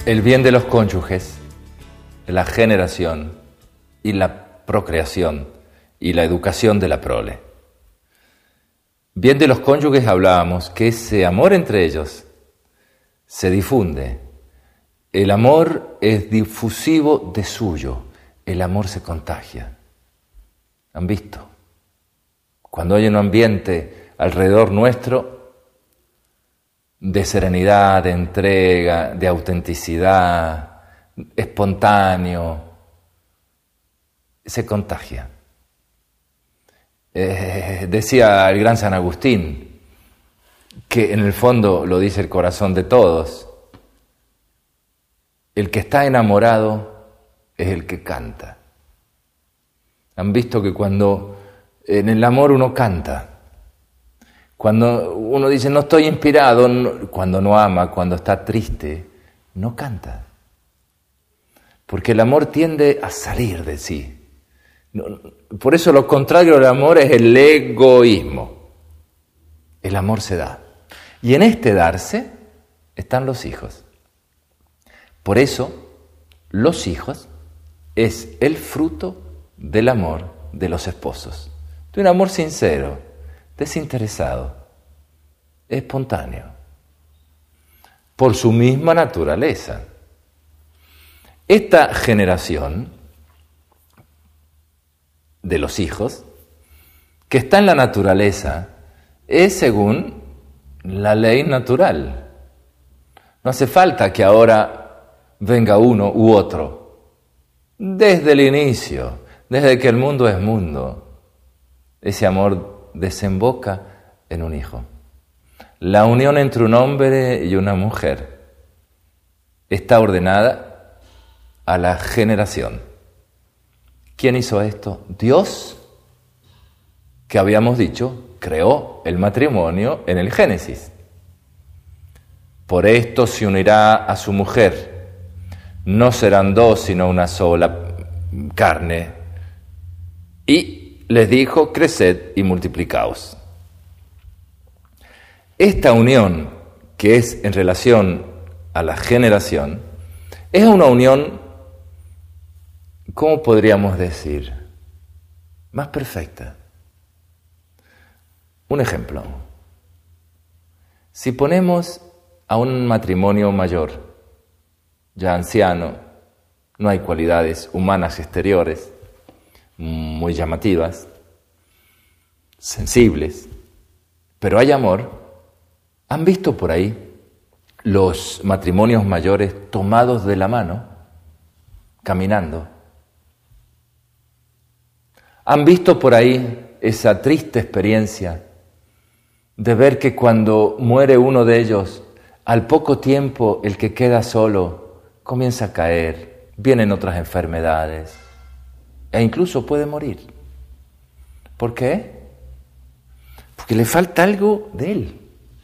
el bien de los cónyuges, la generación y la procreación y la educación de la prole. Bien de los cónyuges hablábamos, que ese amor entre ellos se difunde. El amor es difusivo de suyo, el amor se contagia. ¿Han visto? Cuando hay un ambiente alrededor nuestro de serenidad, de entrega, de autenticidad, espontáneo, se contagia. Decía el gran San Agustín, que en el fondo lo dice el corazón de todos, el que está enamorado es el que canta. Han visto que cuando en el amor uno canta, cuando uno dice no estoy inspirado, cuando no ama, cuando está triste, no canta. Porque el amor tiende a salir de sí. Por eso lo contrario del amor es el egoísmo. El amor se da. Y en este darse están los hijos. Por eso los hijos es el fruto del amor de los esposos. De un amor sincero, desinteresado, espontáneo, por su misma naturaleza. Esta generación de los hijos, que está en la naturaleza, es según la ley natural. No hace falta que ahora venga uno u otro. Desde el inicio, desde que el mundo es mundo, ese amor desemboca en un hijo. La unión entre un hombre y una mujer está ordenada a la generación. ¿Quién hizo esto? Dios, que habíamos dicho, creó el matrimonio en el Génesis. Por esto se unirá a su mujer. No serán dos, sino una sola carne. Y les dijo, creced y multiplicaos. Esta unión, que es en relación a la generación, es una unión, ¿cómo podríamos decir? Más perfecta. Un ejemplo. Si ponemos a un matrimonio mayor, ya anciano, no hay cualidades humanas exteriores muy llamativas, sensibles, pero hay amor. ¿Han visto por ahí los matrimonios mayores tomados de la mano, caminando? ¿Han visto por ahí esa triste experiencia de ver que cuando muere uno de ellos, al poco tiempo el que queda solo comienza a caer, vienen otras enfermedades e incluso puede morir? ¿Por qué? Porque le falta algo de él.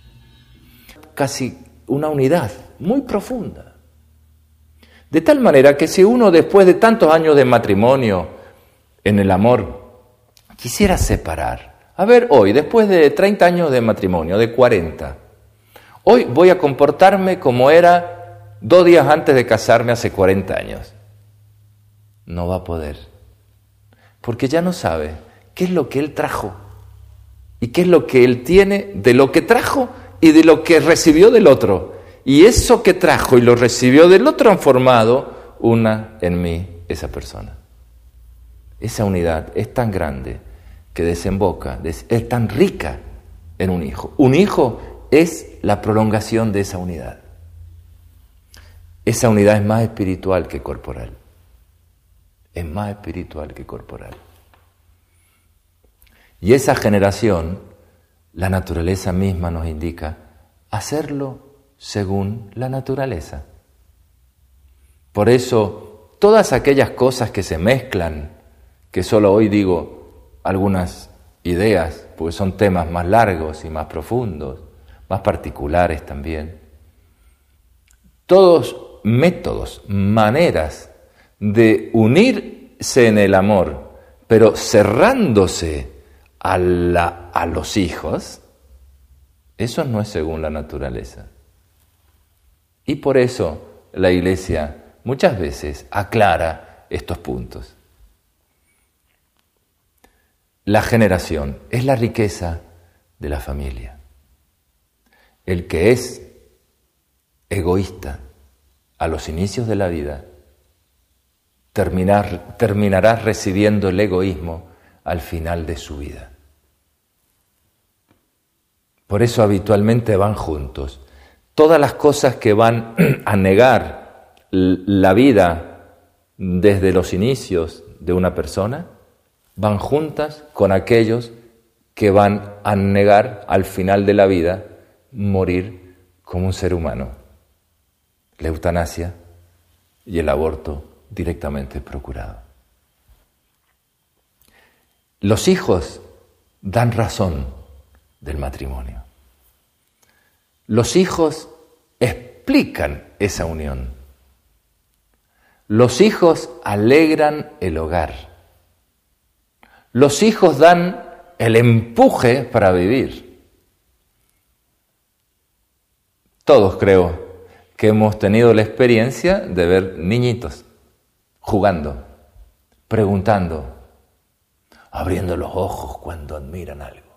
Casi una unidad muy profunda. De tal manera que si uno después de tantos años de matrimonio en el amor quisiera separar, a ver, hoy, después de 30 años de matrimonio, de 40, hoy voy a comportarme como era 2 días antes de casarme hace 40 años. No va a poder, porque ya no sabe qué es lo que él trajo y qué es lo que él tiene de lo que trajo y de lo que recibió del otro. Y eso que trajo y lo recibió del otro han formado una en mí, esa persona. Esa unidad es tan grande que desemboca, es tan rica en un hijo. Un hijo es la prolongación de esa unidad. Esa unidad es más espiritual que corporal. Es más espiritual que corporal. Y esa generación, la naturaleza misma nos indica hacerlo según la naturaleza. Por eso, todas aquellas cosas que se mezclan, que solo hoy digo algunas ideas, porque son temas más largos y más profundos, más particulares también, todos métodos, maneras de unirse en el amor, pero cerrándose a los hijos, eso no es según la naturaleza. Y por eso la Iglesia muchas veces aclara estos puntos. La generación es la riqueza de la familia. El que es egoísta a los inicios de la vida terminará recibiendo el egoísmo al final de su vida. Por eso habitualmente van juntos. Todas las cosas que van a negar la vida desde los inicios de una persona van juntas con aquellos que van a negar al final de la vida morir como un ser humano. La eutanasia y el aborto directamente procurado. Los hijos dan razón del matrimonio. Los hijos explican esa unión. Los hijos alegran el hogar. Los hijos dan el empuje para vivir. Todos creo que hemos tenido la experiencia de ver niñitos jugando, preguntando, abriendo los ojos cuando admiran algo,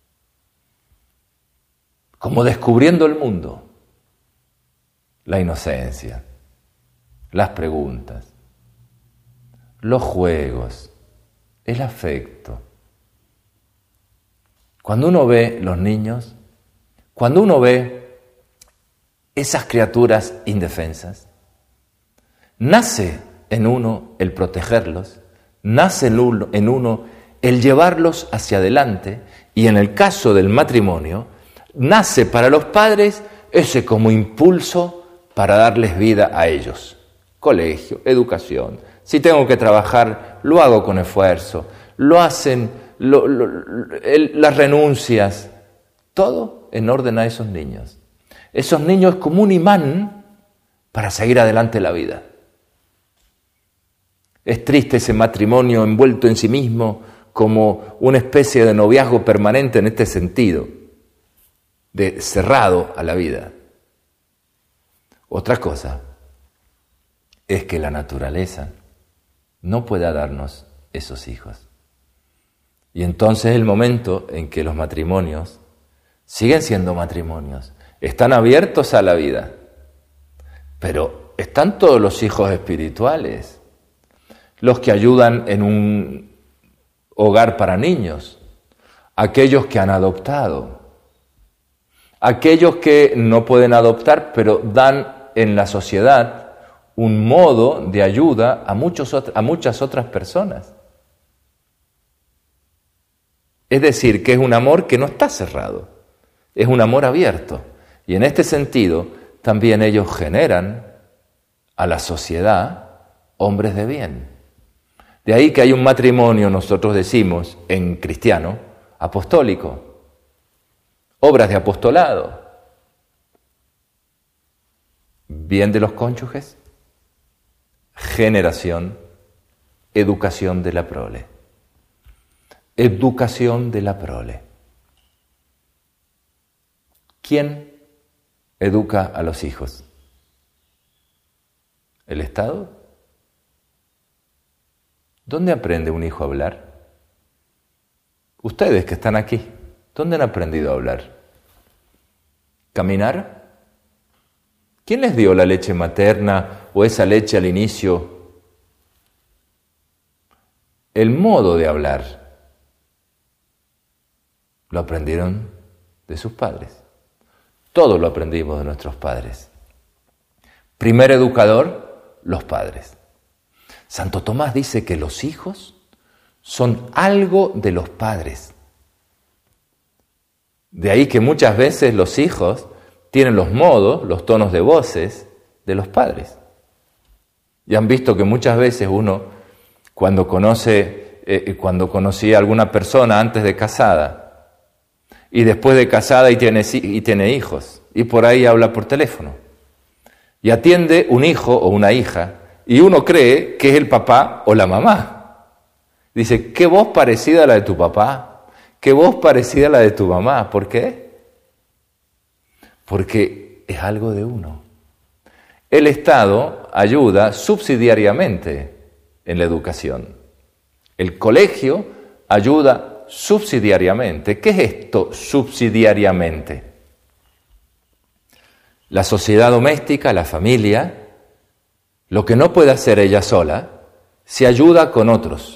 como descubriendo el mundo, la inocencia, las preguntas, los juegos, el afecto. Cuando uno ve los niños, cuando uno ve esas criaturas indefensas, nace en uno el protegerlos, nace en uno el llevarlos hacia adelante, y en el caso del matrimonio, nace para los padres ese como impulso para darles vida a ellos. Colegio, educación. Si tengo que trabajar, lo hago con esfuerzo. Lo hacen las renuncias. Todo en orden a esos niños. Esos niños como un imán para seguir adelante la vida. Es triste ese matrimonio envuelto en sí mismo como una especie de noviazgo permanente en este sentido, de cerrado a la vida. Otra cosa es que la naturaleza no pueda darnos esos hijos. Y entonces es el momento en que los matrimonios siguen siendo matrimonios, están abiertos a la vida, pero están todos los hijos espirituales, los que ayudan en un hogar para niños, aquellos que han adoptado, aquellos que no pueden adoptar, pero dan en la sociedad un modo de ayuda a muchas otras personas. Es decir, que es un amor que no está cerrado, es un amor abierto. Y en este sentido, también ellos generan a la sociedad hombres de bien. De ahí que hay un matrimonio, nosotros decimos, en cristiano, apostólico, obras de apostolado, bien de los cónyuges, generación, educación de la prole. Educación de la prole. ¿Quién educa a los hijos? ¿El Estado? ¿Dónde aprende un hijo a hablar? Ustedes que están aquí, ¿dónde han aprendido a hablar? ¿Caminar? ¿Quién les dio la leche materna o esa leche al inicio? El modo de hablar lo aprendieron de sus padres. Todos lo aprendimos de nuestros padres. Primer educador, los padres. Santo Tomás dice que los hijos son algo de los padres. De ahí que muchas veces los hijos tienen los modos, los tonos de voces de los padres. Y han visto que muchas veces uno, cuando conocía a alguna persona antes de casada, y después de casada y tiene hijos, y por ahí habla por teléfono, y atiende un hijo o una hija, y uno cree que es el papá o la mamá. Dice, qué voz parecida a la de tu papá, qué voz parecida a la de tu mamá. ¿Por qué? Porque es algo de uno. el Estado ayuda subsidiariamente en la educación. El colegio ayuda subsidiariamente. ¿Qué es esto subsidiariamente? La sociedad doméstica, la familia, lo que no puede hacer ella sola, se ayuda con otros.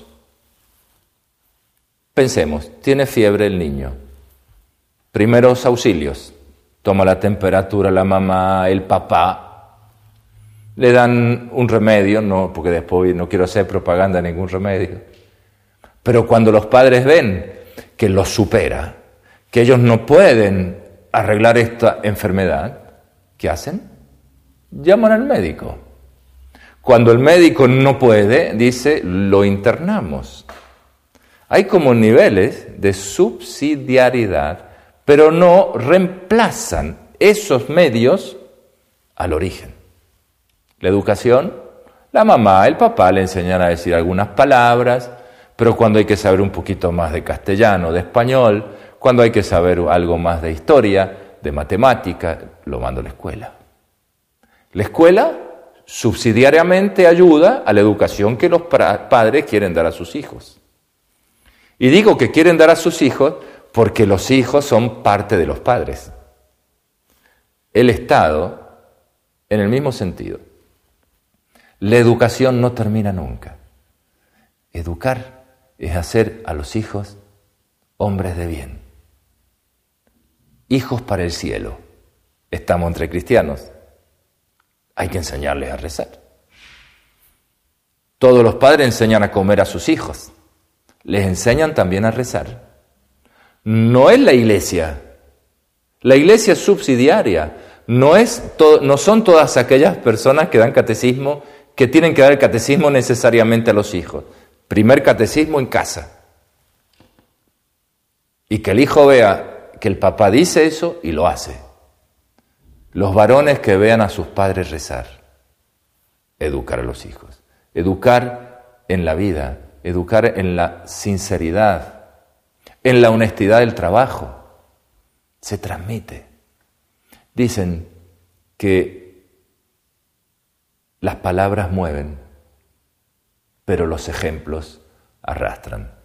Pensemos, tiene fiebre el niño. Primeros auxilios. Toma la temperatura la mamá, el papá. Le dan un remedio, no, porque después no quiero hacer propaganda de ningún remedio. Pero cuando los padres ven que los supera, que ellos no pueden arreglar esta enfermedad, ¿qué hacen? Llaman al médico. Cuando el médico no puede, dice, lo internamos. Hay como niveles de subsidiariedad, pero no reemplazan esos medios al origen. La educación, la mamá, el papá le enseñan a decir algunas palabras, pero cuando hay que saber un poquito más de castellano, de español, cuando hay que saber algo más de historia, de matemática, lo mando a la escuela. La escuela subsidiariamente ayuda a la educación que los padres quieren dar a sus hijos. Y digo que quieren dar a sus hijos porque los hijos son parte de los padres. El Estado, en el mismo sentido. La educación no termina nunca. Educar es hacer a los hijos hombres de bien. Hijos para el cielo. Estamos entre cristianos. Hay que enseñarles a rezar. Todos los padres enseñan a comer a sus hijos. Les enseñan también a rezar. No es la iglesia. La iglesia es subsidiaria. No son todas aquellas personas que dan catecismo, que tienen que dar el catecismo necesariamente a los hijos. Primer catecismo en casa. Y que el hijo vea que el papá dice eso y lo hace. Los varones que vean a sus padres rezar. Educar a los hijos. Educar en la vida. Educar en la sinceridad. En la honestidad del trabajo. Se transmite. Dicen que las palabras mueven, pero los ejemplos arrastran.